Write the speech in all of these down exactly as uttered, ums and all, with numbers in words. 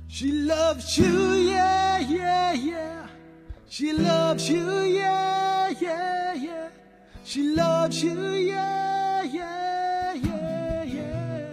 She loves you, yeah, yeah, yeah. She loves you, yeah, yeah, yeah. She loves you, yeah, yeah, yeah, yeah.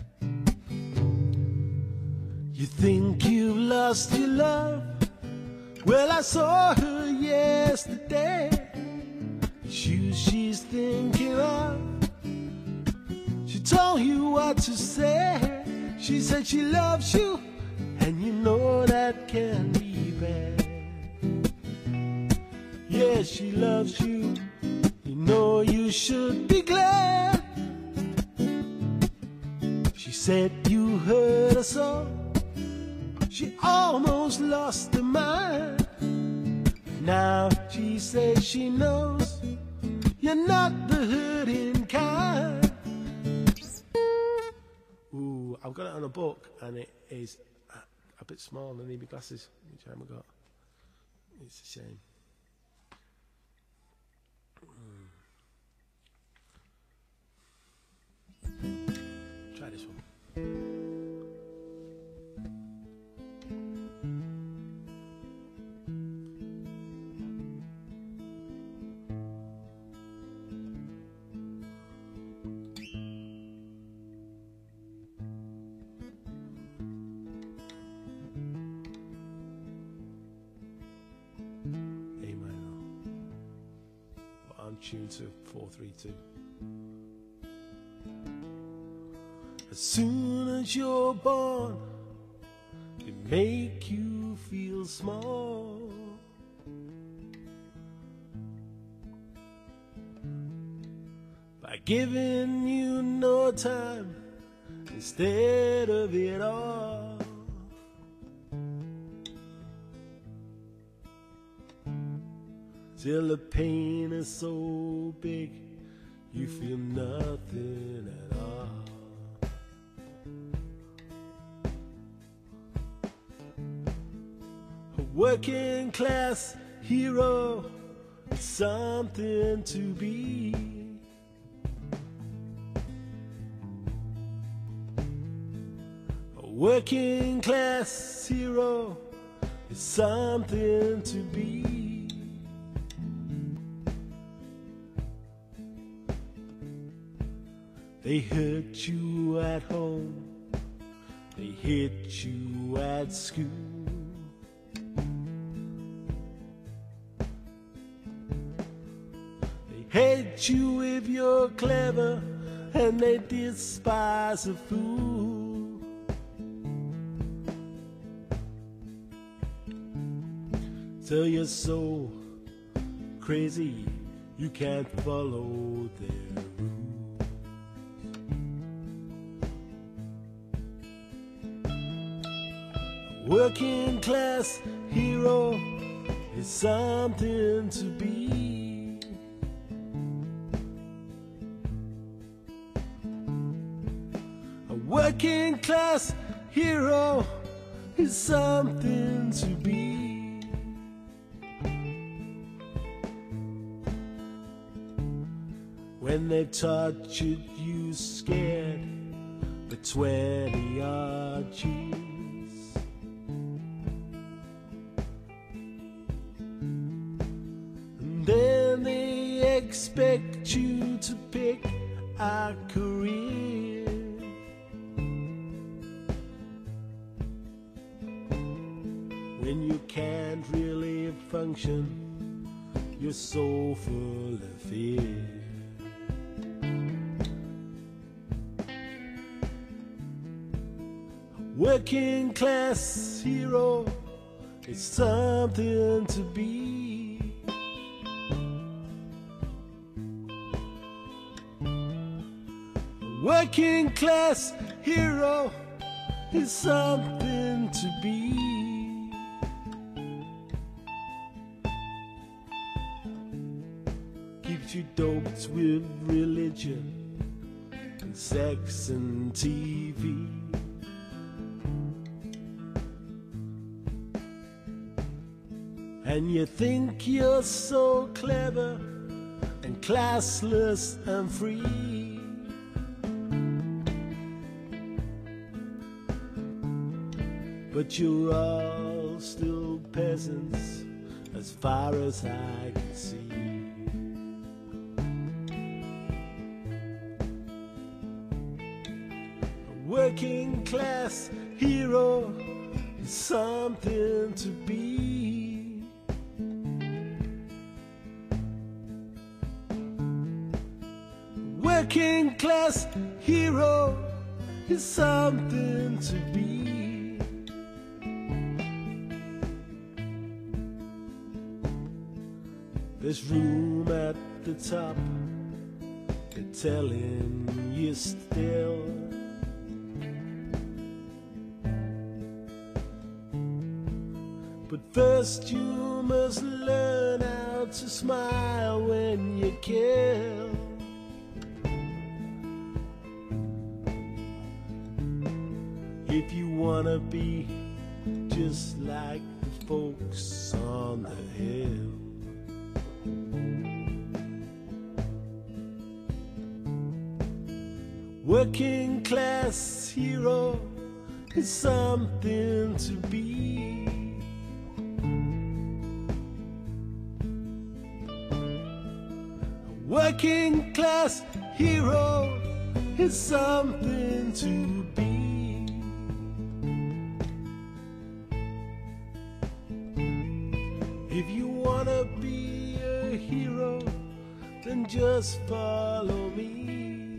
You think you've lost your love? Well, I saw her yesterday. It's you she's thinking of. She told you what to say. She said she loves you, and you know that can be bad. Yeah, she loves you. You know you should be glad. She said you heard her song. She almost lost her mind. Now she says she knows you're not the hurting kind. Ooh, I've got it on a book and it is a, a bit small. I need my glasses, which I haven't got. It's a shame. Mm. Try this one. Tune to four three two. As soon as you're born, they make you feel small. By giving you no time instead of it all. Till the pain is so big, you feel nothing at all. A working class hero is something to be. A working class hero is something to be. They hurt you at home, they hit you at school. They hate you if you're clever, and they despise a fool. Till you're so crazy, you can't follow their rules. Working class hero is something to be. A working class hero is something to be. When they tortured you scared for twenty odd years. Then they expect you to pick a career. When you can't really function, you're so full of fear. A working class hero is something to be. Working class hero is something to be. Keeps you doped with religion and sex and T V. And you think you're so clever and classless and free. but you're all still peasants as far as I can see. A working class hero is something to be. A working class hero is something to be. There's room at the top, they're telling you still. But first you must learn how to smile when you kill. If you wanna be just like the folks on the hill. Working class hero is something to be. A working class hero is something to be. If you wanna be a hero, then just follow me.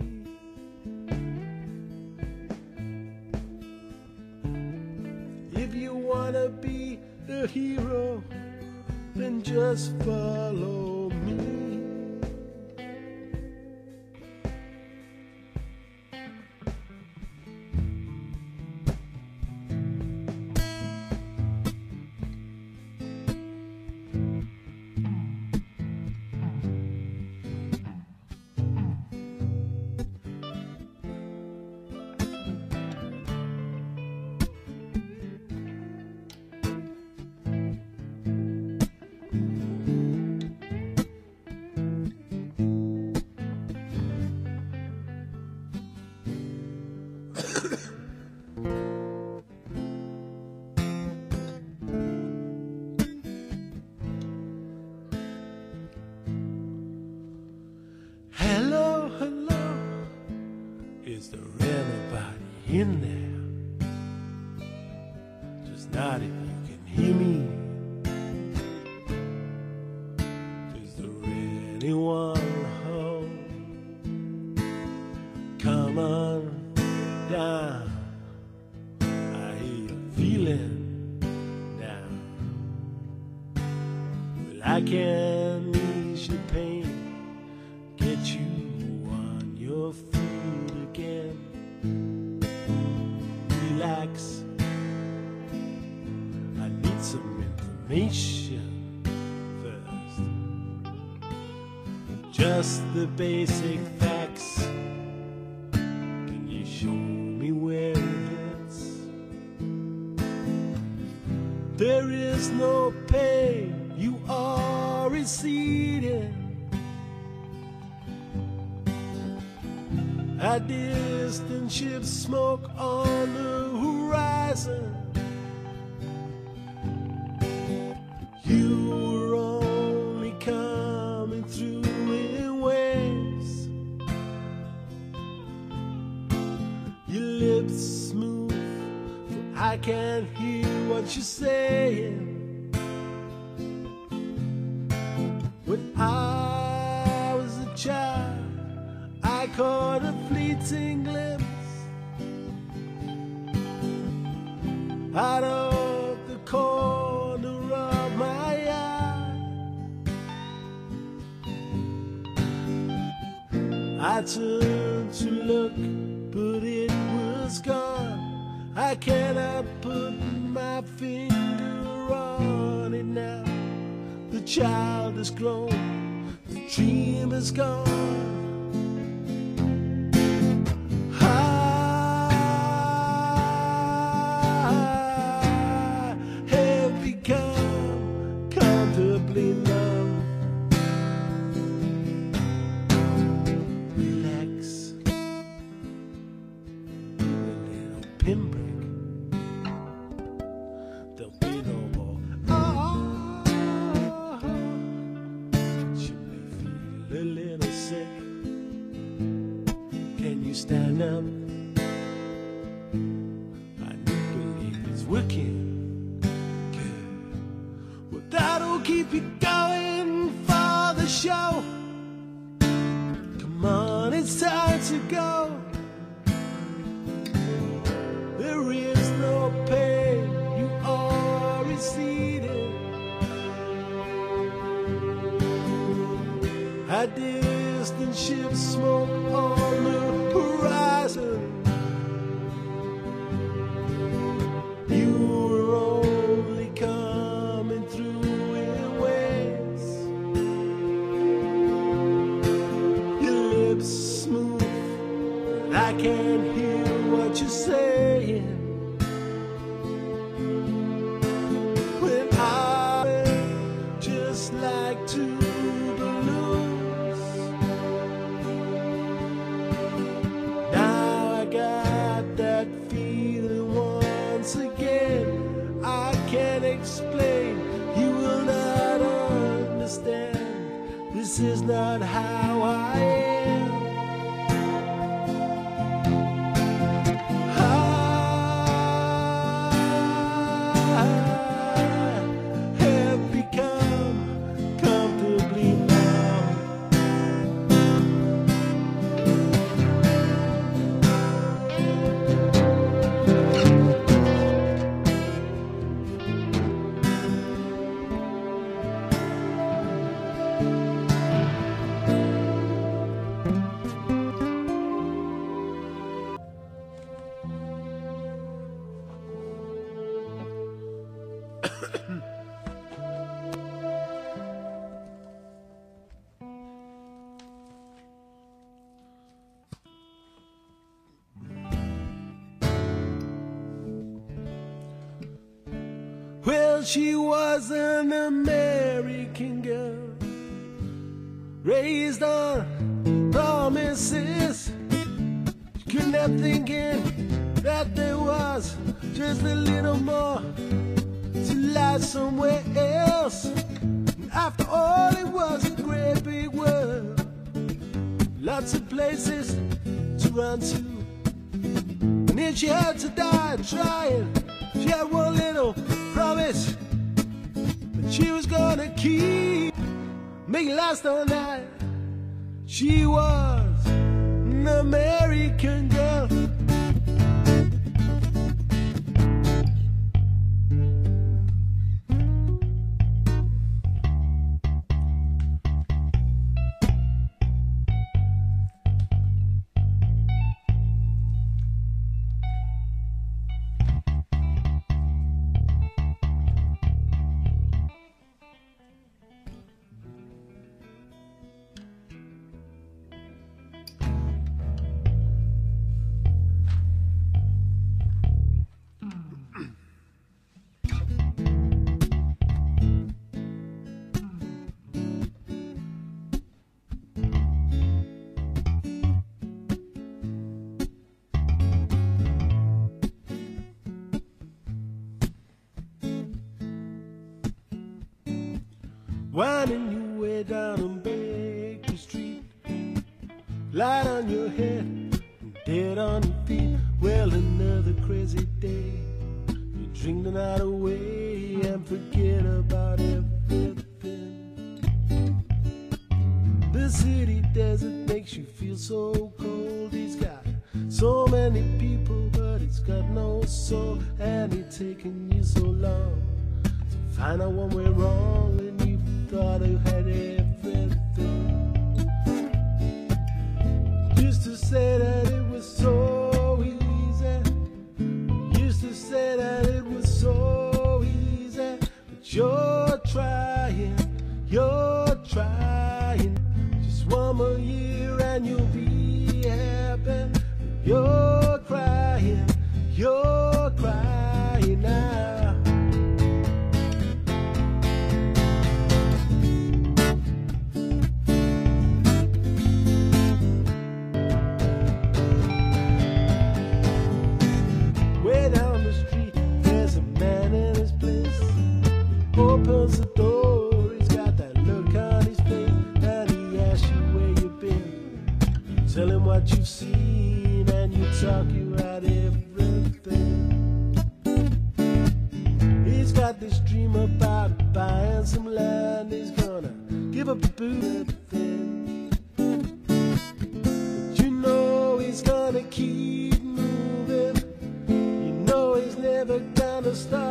If you wanna be a hero, then just follow me. Hello, hello, is there anybody in there? Just not if you can hear me. Is there anyone home? Come on down, I hear you feeling down. Well, I can ease your pain, get you on your feet again. Relax, I need some information first. Just the basic facts. Can you show me where it hits? There is no pain, you are receding. A distant ship, smoke on the horizon. You were only coming through in waves. Your lips move, for I can't hear what you're saying. When I was a child, I caught a fleeting glimpse out of the corner of my eye. I turned to look, but it was gone. I cannot put my finger on it now. The child is grown, the dream is gone. Pinbrick. working. Good. Well, that'll keep you going for the show. Come on, it's time to go. There is no pain, you are receding. A distant ship smoke on the horizon. You were only coming through in waves. Your lips smooth, I can't hear what you're saying. When I just like two balloons. Now I got that feeling once again. I can't explain, you will not understand. This is not how I am. Well, she was an American girl, raised on promises. She couldn't help thinking that there was just a little more to life somewhere else. And after all, it was a great big world, lots of places to run to. And if she had to die trying, she had one little promise that she was gonna keep, make it last all night. She was an American girl. Winding your way down on Baker Street, light on your head, dead on your feet. Well, another crazy day. You drink the night away and forget about everything. The city desert makes you feel so cold. He's got so many people, but it's got no soul. And it's taken you so long to find out what went wrong when you thought you had everything. Used to say that it was so easy. Used to say that it was so easy. But you're trying, you're trying. Just one more year and you'll be happy. You're crying, you're crying now. Opens the door, he's got that look on his face, and he asks you where you've been. You tell him what you've seen, and you talk you out everything. had this dream about buying some land. He's gonna give up the booze thing, but you know he's gonna keep moving. You know he's never gonna stop.